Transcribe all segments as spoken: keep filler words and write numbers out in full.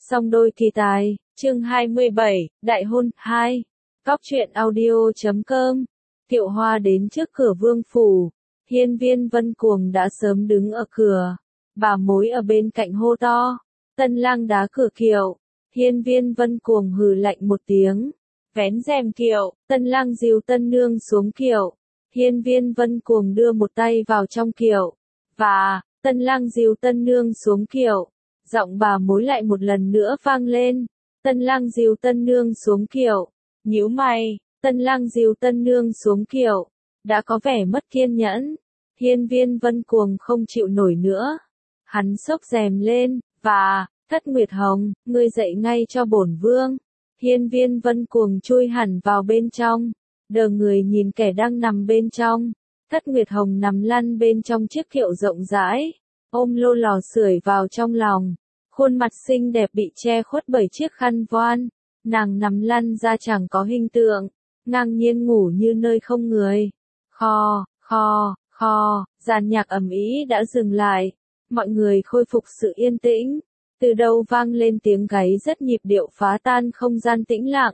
Song đôi kỳ tài, chương hai mươi bảy, Đại hôn, hai. Cóc truyện audio chấm com. Thiệu Hoa đến trước cửa vương phủ. Hiên Viên Vân Cuồng đã sớm đứng ở cửa. Bà mối ở bên cạnh hô to. Tân lang đá cửa kiệu. Hiên Viên Vân Cuồng hừ lạnh một tiếng. Vén rèm kiệu, tân lang dìu tân nương xuống kiệu. Hiên Viên Vân Cuồng đưa một tay vào trong kiệu. Và, tân lang dìu tân nương xuống kiệu. Giọng bà mối lại một lần nữa vang lên. Tân lang dìu tân nương xuống kiệu. Nhíu mày, tân lang dìu tân nương xuống kiệu. Đã có vẻ mất kiên nhẫn. Hiên Viên Vân Cuồng không chịu nổi nữa. Hắn xốc rèm lên, và, Thất Nguyệt Hồng, ngươi dậy ngay cho bổn vương. Hiên Viên Vân Cuồng chui hẳn vào bên trong. Đờ người nhìn kẻ đang nằm bên trong. Thất Nguyệt Hồng nằm lăn bên trong chiếc kiệu rộng rãi. Ôm lô lò sưởi vào trong lòng. Khuôn mặt xinh đẹp bị che khuất bởi chiếc khăn voan. Nàng nằm lăn ra chẳng có hình tượng. Ngang nhiên ngủ như nơi không người. Khò, khò, khò, dàn nhạc ầm ĩ đã dừng lại. Mọi người khôi phục sự yên tĩnh. Từ đâu vang lên tiếng gáy rất nhịp điệu phá tan không gian tĩnh lặng.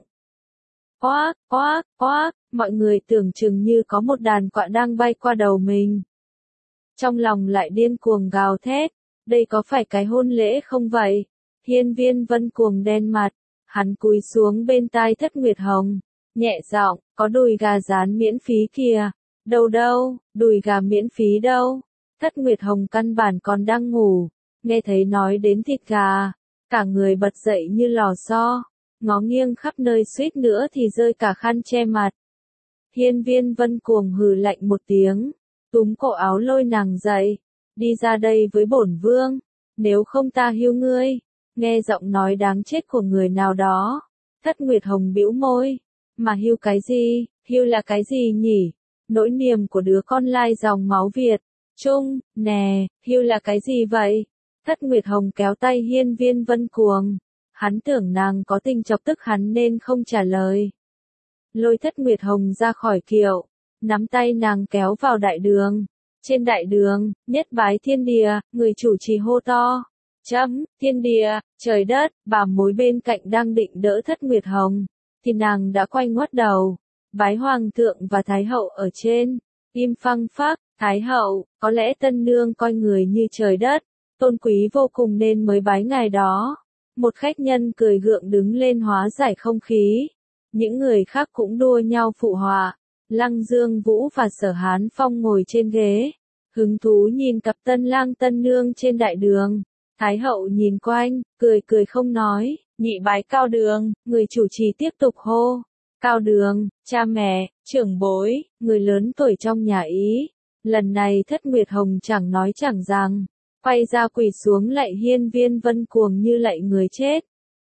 Oác, oác, oác, mọi người tưởng chừng như có một đàn quạ đang bay qua đầu mình. Trong lòng lại điên cuồng gào thét. Đây có phải cái hôn lễ không vậy? Hiên Viên Vân Cuồng đen mặt. Hắn cúi xuống bên tai Thất Nguyệt Hồng. Nhẹ giọng, có đùi gà rán miễn phí kìa. Đâu đâu, đùi gà miễn phí đâu. Thất Nguyệt Hồng căn bản còn đang ngủ. Nghe thấy nói đến thịt gà. Cả người bật dậy như lò xo. Ngó nghiêng khắp nơi suýt nữa thì rơi cả khăn che mặt. Hiên Viên Vân Cuồng hừ lạnh một tiếng. Túm cổ áo lôi nàng dậy. Đi ra đây với bổn vương. Nếu không ta hiu ngươi. Nghe giọng nói đáng chết của người nào đó. Thất Nguyệt Hồng bĩu môi. Mà hiu cái gì, hiu là cái gì nhỉ? Nỗi niềm của đứa con lai dòng máu Việt. Trung, nè, hiu là cái gì vậy? Thất Nguyệt Hồng kéo tay Hiên Viên Vân Cuồng. Hắn tưởng nàng có tình chọc tức hắn nên không trả lời. Lôi Thất Nguyệt Hồng ra khỏi kiệu. Nắm tay nàng kéo vào đại đường. Trên đại đường, nhất bái thiên địa, người chủ trì hô to. Chấm, thiên địa, trời đất, bà mối bên cạnh đang định đỡ Thất Nguyệt Hồng. Thì nàng đã quay ngoắt đầu. Bái hoàng thượng và thái hậu ở trên. Im phăng phắc, thái hậu, có lẽ tân nương coi người như trời đất. Tôn quý vô cùng nên mới bái ngài đó. Một khách nhân cười gượng đứng lên hóa giải không khí. Những người khác cũng đua nhau phụ họa. Lăng Dương Vũ và Sở Hán Phong ngồi trên ghế. Hứng thú nhìn cặp tân lang tân nương trên đại đường. Thái hậu nhìn quanh, cười cười không nói. Nhị bái cao đường, người chủ trì tiếp tục hô. Cao đường, cha mẹ, trưởng bối, người lớn tuổi trong nhà Ý. Lần này Thất Nguyệt Hồng chẳng nói chẳng rằng. Quay ra quỳ xuống lạy Hiên Viên Vân Cuồng như lạy người chết.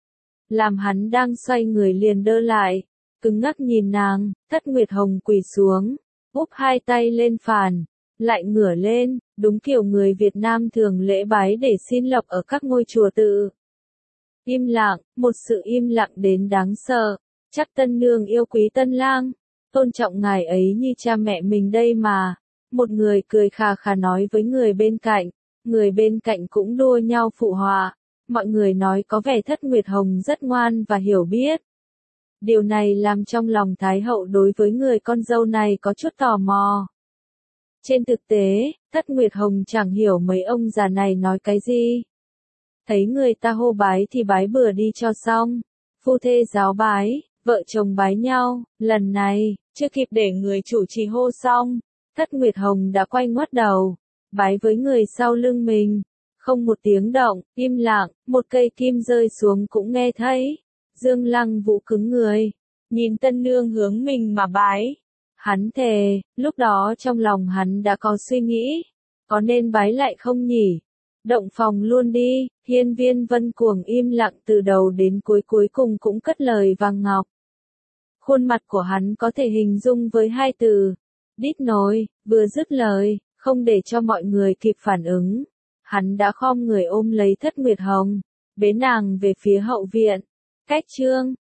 Làm hắn đang xoay người liền đơ lại. Cứng ngắc nhìn nàng, Thất Nguyệt Hồng quỳ xuống. Úp hai tay lên phàn. Lại ngửa lên, đúng kiểu người Việt Nam thường lễ bái để xin lộc ở các ngôi chùa tự. Im lặng, một sự im lặng đến đáng sợ. Chắc tân nương yêu quý tân lang. Tôn trọng ngài ấy như cha mẹ mình đây mà. Một người cười khà khà nói với người bên cạnh. Người bên cạnh cũng đua nhau phụ họa. Mọi người nói có vẻ Thất Nguyệt Hồng rất ngoan và hiểu biết. Điều này làm trong lòng Thái hậu đối với người con dâu này có chút tò mò. Trên thực tế, Thất Nguyệt Hồng chẳng hiểu mấy ông già này nói cái gì. Thấy người ta hô bái thì bái bừa đi cho xong. Phu thê giáo bái, vợ chồng bái nhau, lần này, chưa kịp để người chủ trì hô xong. Thất Nguyệt Hồng đã quay ngoắt đầu, bái với người sau lưng mình. Không một tiếng động, im lặng, một cây kim rơi xuống cũng nghe thấy. Dương Lăng Vũ cứng người, nhìn tân nương hướng mình mà bái. Hắn thề, lúc đó trong lòng hắn đã có suy nghĩ. Có nên bái lại không nhỉ? Động phòng luôn đi. Hiên Viên Vân Cuồng im lặng từ đầu đến cuối cuối cùng cũng cất lời vàng ngọc. Khuôn mặt của hắn có thể hình dung với hai từ. Đít nồi, vừa dứt lời, không để cho mọi người kịp phản ứng. Hắn đã khom người ôm lấy Thất Nguyệt Hồng, bế nàng về phía hậu viện. Cách chương,